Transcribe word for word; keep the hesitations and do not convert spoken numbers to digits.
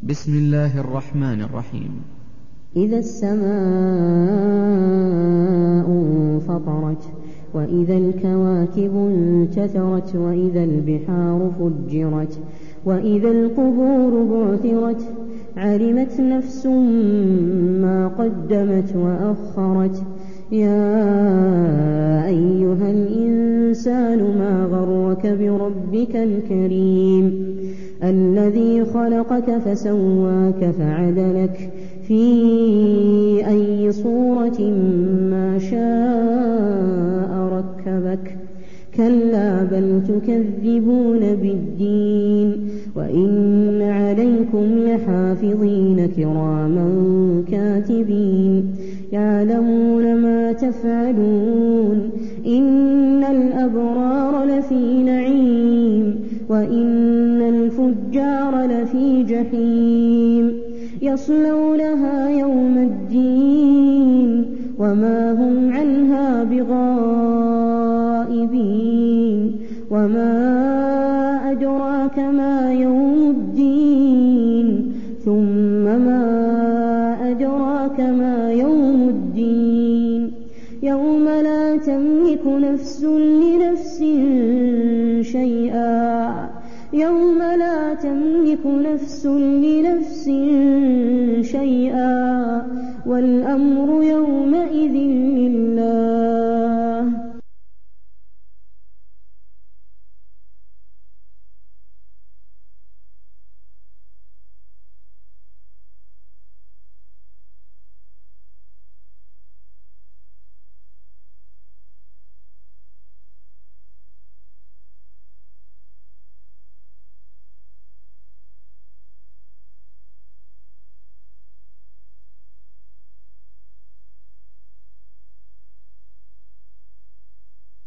بسم الله الرحمن الرحيم. إذا السماء انفطرت وإذا الكواكب انتثرت وإذا البحار فجرت وإذا القبور بعثرت علمت نفس ما قدمت وأخرت. يا أيها الإنسان ما غرك بربك الكريم الذي خلقك فسواك فعدلك في أي صورة ما شاء ركبك. كلا بل تكذبون بالدين وإن عليكم لحافظين كراما كاتبين يعلمون ما تفعلون. إن الأبرار لفي نعيم وإن الفجار لفي جحيم يصلونها يوم الدين وما هم عنها بغائبين. وما أدراك ما يوم الدين ثم ما أدراك ما يوم الدين يوم لا تملك نفس لنفس شيئا يوم لا تملك نفس لنفس شيئا والأمر يومئذ